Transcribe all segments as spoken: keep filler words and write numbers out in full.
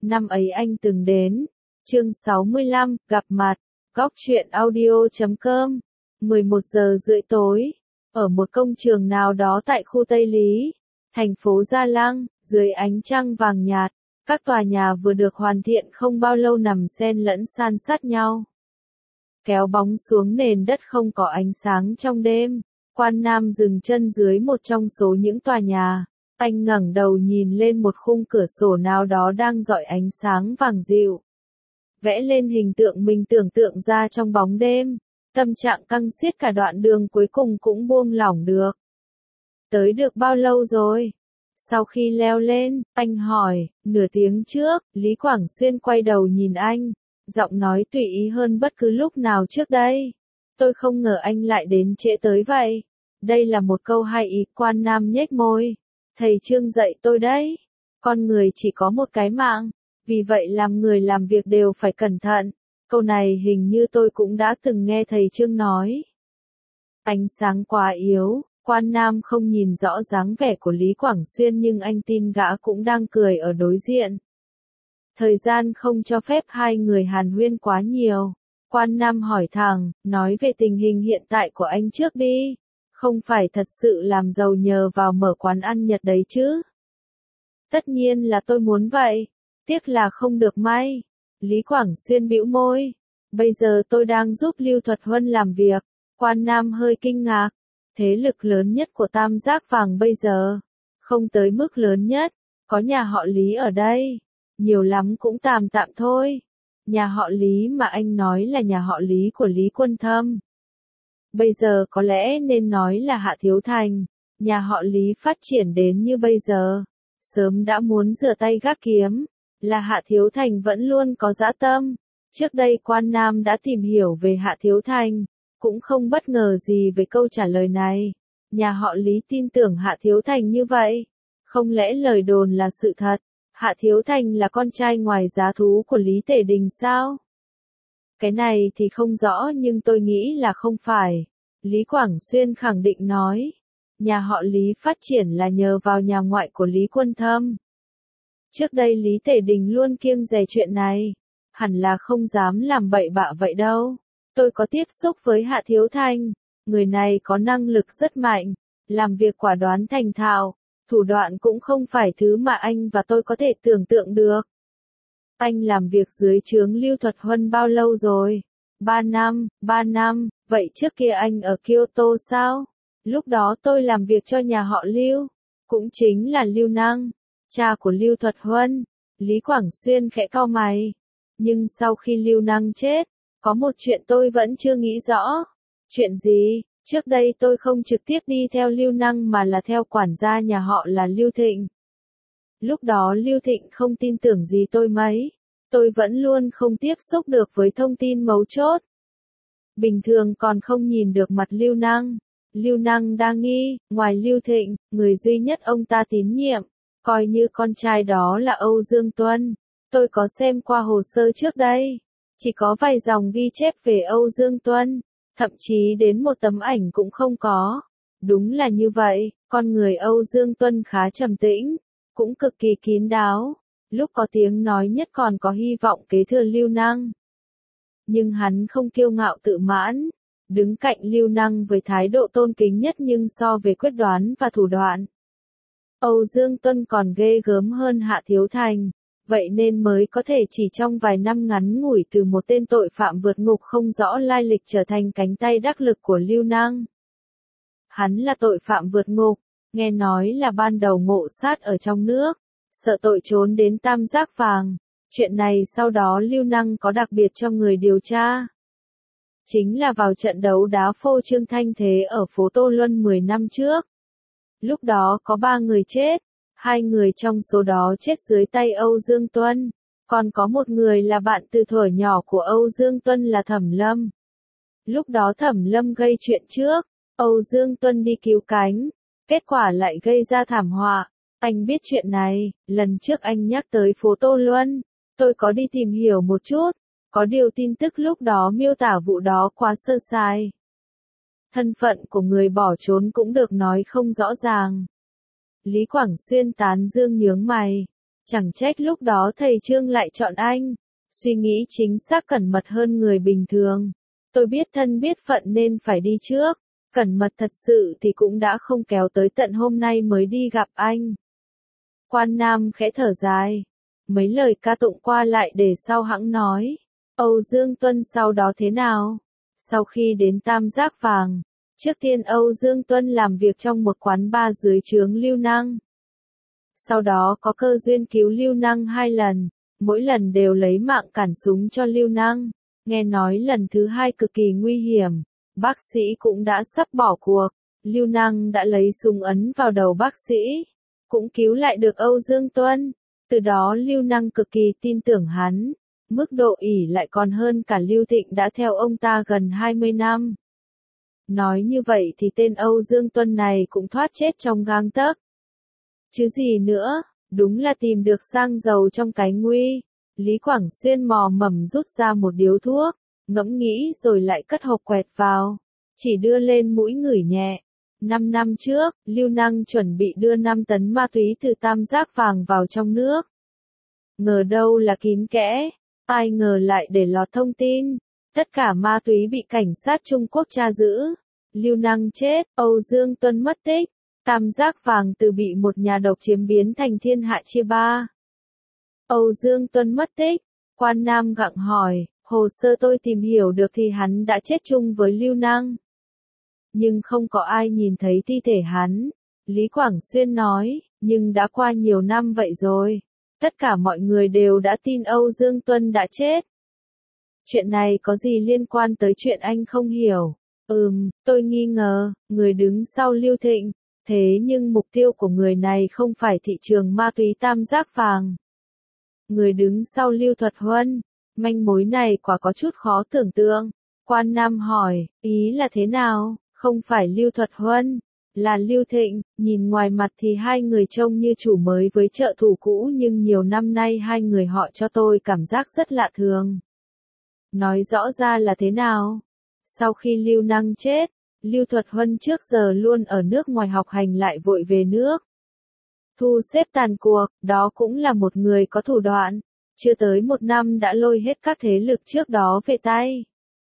năm ấy anh từng đến. Chương sáu mươi lăm, gặp mặt. Góc truyện audio chấm com. mười một giờ rưỡi tối. Ở một công trường nào đó tại khu Tây Lý, thành phố Gia Lăng, dưới ánh trăng vàng nhạt, các tòa nhà vừa được hoàn thiện không bao lâu nằm xen lẫn san sát nhau. Kéo bóng xuống nền đất không có ánh sáng trong đêm, Quan Nam dừng chân dưới một trong số những tòa nhà. Anh ngẩng đầu nhìn lên một khung cửa sổ nào đó đang rọi ánh sáng vàng dịu. Vẽ lên hình tượng mình tưởng tượng ra trong bóng đêm, tâm trạng căng xiết cả đoạn đường cuối cùng cũng buông lỏng được. Tới được bao lâu rồi? Sau khi leo lên, anh hỏi, nửa tiếng trước. Lý Quảng Xuyên quay đầu nhìn anh, giọng nói tùy ý hơn bất cứ lúc nào trước đây. Tôi không ngờ anh lại đến trễ tới vậy. Đây là một câu hay ý. Quan Nam nhếch môi. Thầy Trương dạy tôi đấy. Con người chỉ có một cái mạng, vì vậy làm người làm việc đều phải cẩn thận. Câu này hình như tôi cũng đã từng nghe thầy Trương nói. Ánh sáng quá yếu, Quan Nam không nhìn rõ dáng vẻ của Lý Quảng Xuyên nhưng anh tin gã cũng đang cười ở đối diện. Thời gian không cho phép hai người hàn huyên quá nhiều. Quan Nam hỏi thẳng, nói về tình hình hiện tại của anh trước đi. Không phải thật sự làm giàu nhờ vào mở quán ăn Nhật đấy chứ? Tất nhiên là tôi muốn vậy. Tiếc là không được may. Lý Quảng Xuyên bĩu môi. Bây giờ tôi đang giúp Lưu Thuật Huân làm việc. Quan Nam hơi kinh ngạc. Thế lực lớn nhất của Tam Giác Vàng bây giờ. Không tới mức lớn nhất. Có nhà họ Lý ở đây. Nhiều lắm cũng tạm tạm thôi. Nhà họ Lý mà anh nói là nhà họ Lý của Lý Quân Thâm. Bây giờ có lẽ nên nói là Hạ Thiếu Thành. Nhà họ Lý phát triển đến như bây giờ. Sớm đã muốn rửa tay gác kiếm. Là Hạ Thiếu Thành vẫn luôn có dã tâm. Trước đây Quan Nam đã tìm hiểu về Hạ Thiếu Thành. Cũng không bất ngờ gì về câu trả lời này. Nhà họ Lý tin tưởng Hạ Thiếu Thành như vậy. Không lẽ lời đồn là sự thật? Hạ Thiếu Thành là con trai ngoài giá thú của Lý Tể Đình sao? Cái này thì không rõ nhưng tôi nghĩ là không phải. Lý Quảng Xuyên khẳng định nói. Nhà họ Lý phát triển là nhờ vào nhà ngoại của Lý Quân Thâm. Trước đây Lý Tể Đình luôn kiêng dè chuyện này. Hẳn là không dám làm bậy bạ vậy đâu. Tôi có tiếp xúc với Hạ Thiếu Thành. Người này có năng lực rất mạnh. Làm việc quả đoán thành thạo. Thủ đoạn cũng không phải thứ mà anh và tôi có thể tưởng tượng được. Anh làm việc dưới trướng Lưu Thuật Huân bao lâu rồi? Ba năm, ba năm, vậy trước kia anh ở Kyoto sao? Lúc đó tôi làm việc cho nhà họ Lưu. Cũng chính là Lưu Năng, cha của Lưu Thuật Huân. Lý Quảng Xuyên khẽ cau mày. Nhưng sau khi Lưu Năng chết, có một chuyện tôi vẫn chưa nghĩ rõ. Chuyện gì? Trước đây tôi không trực tiếp đi theo Lưu Năng mà là theo quản gia nhà họ là Lưu Thịnh. Lúc đó Lưu Thịnh không tin tưởng gì tôi mấy. Tôi vẫn luôn không tiếp xúc được với thông tin mấu chốt. Bình thường còn không nhìn được mặt Lưu Năng. Lưu Năng đa nghi, ngoài Lưu Thịnh, người duy nhất ông ta tín nhiệm, coi như con trai đó là Âu Dương Tuân. Tôi có xem qua hồ sơ trước đây. Chỉ có vài dòng ghi chép về Âu Dương Tuân. Thậm chí đến một tấm ảnh cũng không có. Đúng là như vậy, con người Âu Dương Tuân khá trầm tĩnh, cũng cực kỳ kín đáo. Lúc có tiếng nói nhất còn có hy vọng kế thừa Lưu Năng. Nhưng hắn không kiêu ngạo tự mãn, đứng cạnh Lưu Năng với thái độ tôn kính nhất nhưng so về quyết đoán và thủ đoạn. Âu Dương Tuân còn ghê gớm hơn Hạ Thiếu Thành. Vậy nên mới có thể chỉ trong vài năm ngắn ngủi từ một tên tội phạm vượt ngục không rõ lai lịch trở thành cánh tay đắc lực của Lưu Năng. Hắn là tội phạm vượt ngục, nghe nói là ban đầu ngộ sát ở trong nước, sợ tội trốn đến Tam Giác Vàng. Chuyện này sau đó Lưu Năng có đặc biệt cho người điều tra. Chính là vào trận đấu đá phô trương thanh thế ở phố Tô Luân mười năm trước. Lúc đó có ba người chết. Hai người trong số đó chết dưới tay Âu Dương Tuân. Còn có một người là bạn từ thuở nhỏ của Âu Dương Tuân là Thẩm Lâm. Lúc đó Thẩm Lâm gây chuyện trước. Âu Dương Tuân đi cứu cánh. Kết quả lại gây ra thảm họa. Anh biết chuyện này, lần trước anh nhắc tới phố Tô Luân. Tôi có đi tìm hiểu một chút. Có điều tin tức lúc đó miêu tả vụ đó quá sơ sài. Thân phận của người bỏ trốn cũng được nói không rõ ràng. Lý Quảng Xuyên tán dương nhướng mày. Chẳng trách lúc đó thầy Trương lại chọn anh. Suy nghĩ chính xác cẩn mật hơn người bình thường. Tôi biết thân biết phận nên phải đi trước. Cẩn mật thật sự thì cũng đã không kéo tới tận hôm nay mới đi gặp anh. Quan Nam khẽ thở dài. Mấy lời ca tụng qua lại để sau hãng nói. Âu Dương Tuân sau đó thế nào? Sau khi đến Tam Giác Vàng, trước tiên Âu Dương Tuân làm việc trong một quán bar dưới trướng Lưu Năng. Sau đó có cơ duyên cứu Lưu Năng hai lần, mỗi lần đều lấy mạng cản súng cho Lưu Năng. Nghe nói lần thứ hai cực kỳ nguy hiểm, bác sĩ cũng đã sắp bỏ cuộc, Lưu Năng đã lấy súng ấn vào đầu bác sĩ, cũng cứu lại được Âu Dương Tuân. Từ đó Lưu Năng cực kỳ tin tưởng hắn, mức độ ỷ lại còn hơn cả Lưu Thịnh đã theo ông ta gần hai mươi năm. Nói như vậy thì tên Âu Dương Tuân này cũng thoát chết trong gang tấc. Chứ gì nữa, đúng là tìm được xăng dầu trong cái nguy. Lý Quảng Xuyên mò mẫm rút ra một điếu thuốc, ngẫm nghĩ rồi lại cất hộp quẹt vào, chỉ đưa lên mũi ngửi nhẹ. Năm năm trước, Lưu Năng chuẩn bị đưa năm tấn ma túy từ Tam Giác Vàng vào trong nước. Ngờ đâu là kín kẽ, ai ngờ lại để lọt thông tin. Tất cả ma túy bị cảnh sát Trung Quốc tra giữ. Lưu Năng chết, Âu Dương Tuân mất tích. Tam Giác Vàng từ bị một nhà độc chiếm biến thành thiên hạ chia ba. Âu Dương Tuân mất tích. Quan Nam gặng hỏi, hồ sơ tôi tìm hiểu được thì hắn đã chết chung với Lưu Năng. Nhưng không có ai nhìn thấy thi thể hắn. Lý Quảng Xuyên nói, nhưng đã qua nhiều năm vậy rồi. Tất cả mọi người đều đã tin Âu Dương Tuân đã chết. Chuyện này có gì liên quan tới chuyện anh không hiểu? Ừm, tôi nghi ngờ, người đứng sau Lưu Thịnh. Thế nhưng mục tiêu của người này không phải thị trường ma túy Tam Giác Vàng. Người đứng sau Lưu Thuật Huân. Manh mối này quả có chút khó tưởng tượng. Quan Nam hỏi, ý là thế nào? Không phải Lưu Thuật Huân, là Lưu Thịnh. Nhìn ngoài mặt thì hai người trông như chủ mới với trợ thủ cũ, nhưng nhiều năm nay hai người họ cho tôi cảm giác rất lạ thường. Nói rõ ra là thế nào? Sau khi Lưu Năng chết, Lưu Thuật Huân trước giờ luôn ở nước ngoài học hành lại vội về nước. Thu xếp tàn cuộc, đó cũng là một người có thủ đoạn. Chưa tới một năm đã lôi hết các thế lực trước đó về tay.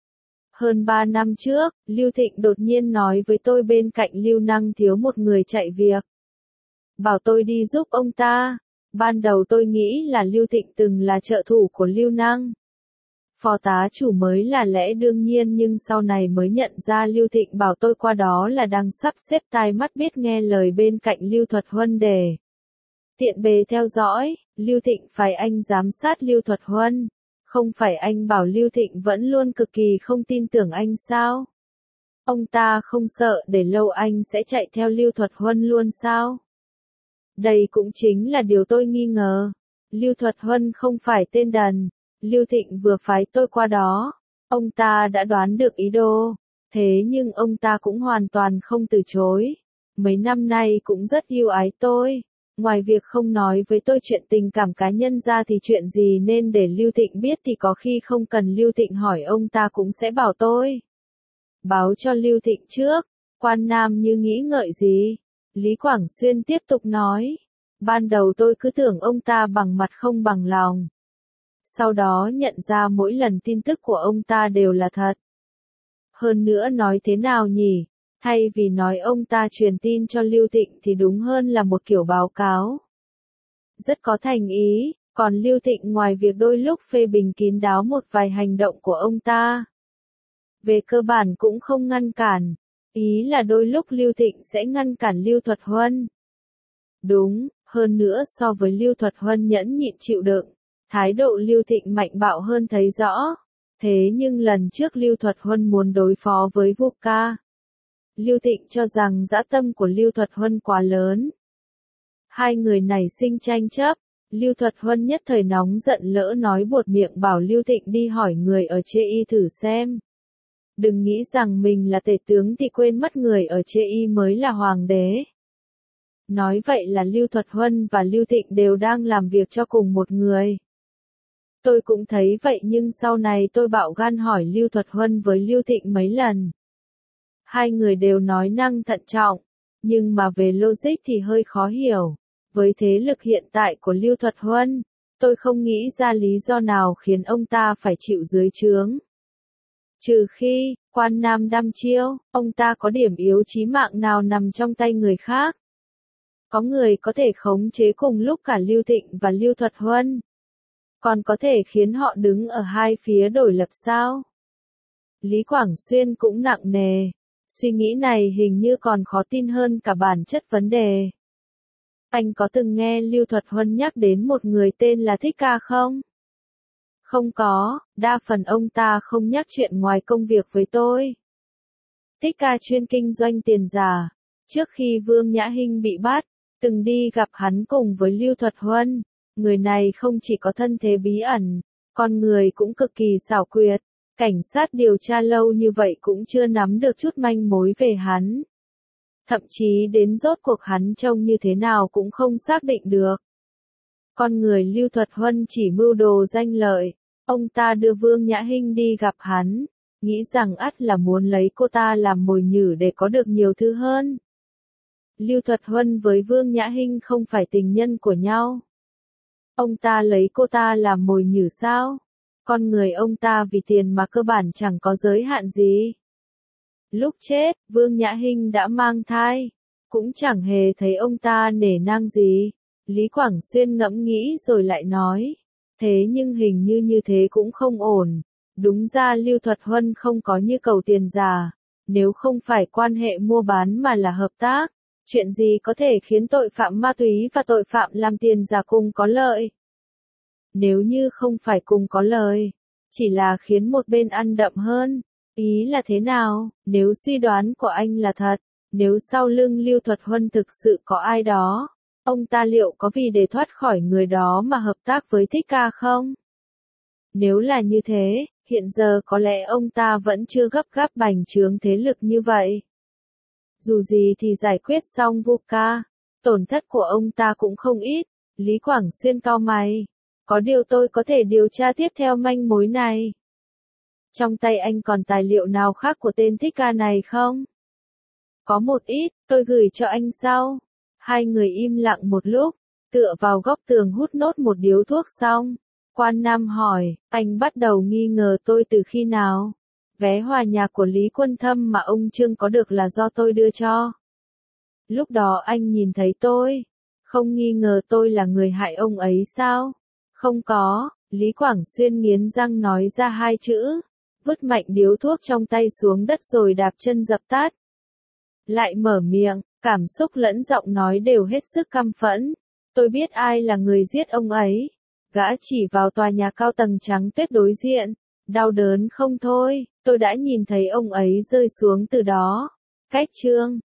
Hơn ba năm trước, Lưu Thịnh đột nhiên nói với tôi bên cạnh Lưu Năng thiếu một người chạy việc. Bảo tôi đi giúp ông ta. Ban đầu tôi nghĩ là Lưu Thịnh từng là trợ thủ của Lưu Năng. Phó tá chủ mới là lẽ đương nhiên, nhưng sau này mới nhận ra Lưu Thịnh bảo tôi qua đó là đang sắp xếp tai mắt biết nghe lời bên cạnh Lưu Thuật Huân để tiện bề theo dõi. Lưu Thịnh phải anh giám sát Lưu Thuật Huân. Không phải anh bảo Lưu Thịnh vẫn luôn cực kỳ không tin tưởng anh sao? Ông ta không sợ để lâu anh sẽ chạy theo Lưu Thuật Huân luôn sao? Đây cũng chính là điều tôi nghi ngờ. Lưu Thuật Huân không phải tên đần. Lưu Thịnh vừa phái tôi qua đó. Ông ta đã đoán được ý đồ. Thế nhưng ông ta cũng hoàn toàn không từ chối. Mấy năm nay cũng rất yêu ái tôi. Ngoài việc không nói với tôi chuyện tình cảm cá nhân ra thì chuyện gì nên để Lưu Thịnh biết thì có khi không cần Lưu Thịnh hỏi ông ta cũng sẽ bảo tôi. Báo cho Lưu Thịnh trước. Quan Nam như nghĩ ngợi gì. Lý Quảng Xuyên tiếp tục nói. Ban đầu tôi cứ tưởng ông ta bằng mặt không bằng lòng. Sau đó nhận ra mỗi lần tin tức của ông ta đều là thật. Hơn nữa nói thế nào nhỉ? Thay vì nói ông ta truyền tin cho Lưu Thịnh thì đúng hơn là một kiểu báo cáo. Rất có thành ý, còn Lưu Thịnh ngoài việc đôi lúc phê bình kín đáo một vài hành động của ông ta, về cơ bản cũng không ngăn cản. Ý là đôi lúc Lưu Thịnh sẽ ngăn cản Lưu Thuật Huân. Đúng, hơn nữa so với Lưu Thuật Huân nhẫn nhịn chịu đựng, thái độ Lưu Thịnh mạnh bạo hơn thấy rõ. Thế nhưng lần trước Lưu Thuật Huân muốn đối phó với Vu Ca, Lưu Thịnh cho rằng dã tâm của Lưu Thuật Huân quá lớn. Hai người nảy sinh tranh chấp, Lưu Thuật Huân nhất thời nóng giận lỡ nói buột miệng bảo Lưu Thịnh đi hỏi người ở Chê Y thử xem. Đừng nghĩ rằng mình là tể tướng thì quên mất người ở Chê Y mới là hoàng đế. Nói vậy là Lưu Thuật Huân và Lưu Thịnh đều đang làm việc cho cùng một người. Tôi cũng thấy vậy, nhưng sau này tôi bạo gan hỏi Lưu Thuật Huân với Lưu Thịnh mấy lần. Hai người đều nói năng thận trọng, nhưng mà về logic thì hơi khó hiểu. Với thế lực hiện tại của Lưu Thuật Huân, tôi không nghĩ ra lý do nào khiến ông ta phải chịu dưới trướng. Trừ khi, Quan Nam đăm chiêu, ông ta có điểm yếu chí mạng nào nằm trong tay người khác. Có người có thể khống chế cùng lúc cả Lưu Thịnh và Lưu Thuật Huân. Còn có thể khiến họ đứng ở hai phía đối lập sao? Lý Quảng Xuyên cũng nặng nề. Suy nghĩ này hình như còn khó tin hơn cả bản chất vấn đề. Anh có từng nghe Lưu Thuật Huân nhắc đến một người tên là Thích Ca không? Không có, đa phần ông ta không nhắc chuyện ngoài công việc với tôi. Thích Ca chuyên kinh doanh tiền giả. Trước khi Vương Nhã Hinh bị bắt, từng đi gặp hắn cùng với Lưu Thuật Huân. Người này không chỉ có thân thế bí ẩn, con người cũng cực kỳ xảo quyệt. Cảnh sát điều tra lâu như vậy cũng chưa nắm được chút manh mối về hắn. Thậm chí đến rốt cuộc hắn trông như thế nào cũng không xác định được. Con người Lưu Thuật Huân chỉ mưu đồ danh lợi. Ông ta đưa Vương Nhã Hinh đi gặp hắn, nghĩ rằng ắt là muốn lấy cô ta làm mồi nhử để có được nhiều thứ hơn. Lưu Thuật Huân với Vương Nhã Hinh không phải tình nhân của nhau. Ông ta lấy cô ta làm mồi nhử sao? Con người ông ta vì tiền mà cơ bản chẳng có giới hạn gì. Lúc chết, Vương Nhã Hinh đã mang thai, cũng chẳng hề thấy ông ta nể nang gì. Lý Quảng Xuyên ngẫm nghĩ rồi lại nói, thế nhưng hình như như thế cũng không ổn. Đúng ra Lưu Thuật Huân không có như cầu tiền giả, nếu không phải quan hệ mua bán mà là hợp tác, chuyện gì có thể khiến tội phạm ma túy và tội phạm làm tiền giả cùng có lợi? Nếu như không phải cùng có lợi, chỉ là khiến một bên ăn đậm hơn. Ý là thế nào? Nếu suy đoán của anh là thật, nếu sau lưng Lưu Thuật Huân thực sự có ai đó, ông ta liệu có vì để thoát khỏi người đó mà hợp tác với Thích Ca không? Nếu là như thế, hiện giờ có lẽ ông ta vẫn chưa gấp gáp bành trướng thế lực như vậy. Dù gì thì giải quyết xong Vu Ca, tổn thất của ông ta cũng không ít. Lý Quảng Xuyên cau mày. Có điều tôi có thể điều tra tiếp theo manh mối này. Trong tay anh còn tài liệu nào khác của tên Thích Ca này không? Có một ít, tôi gửi cho anh sau. Hai người im lặng một lúc, tựa vào góc tường hút nốt một điếu thuốc xong. Quan Nam hỏi, anh bắt đầu nghi ngờ tôi từ khi nào? Vé hòa nhạc của Lý Quân Thâm mà ông Trương có được là do tôi đưa cho. Lúc đó anh nhìn thấy tôi, không nghi ngờ tôi là người hại ông ấy sao? Không có, Lý Quảng Xuyên nghiến răng nói ra hai chữ, vứt mạnh điếu thuốc trong tay xuống đất rồi đạp chân dập tắt. Lại mở miệng, cảm xúc lẫn giọng nói đều hết sức căm phẫn. Tôi biết ai là người giết ông ấy. Gã chỉ vào tòa nhà cao tầng trắng tuyết đối diện. Đau đớn không thôi, tôi đã nhìn thấy ông ấy rơi xuống từ đó. Cách Trương.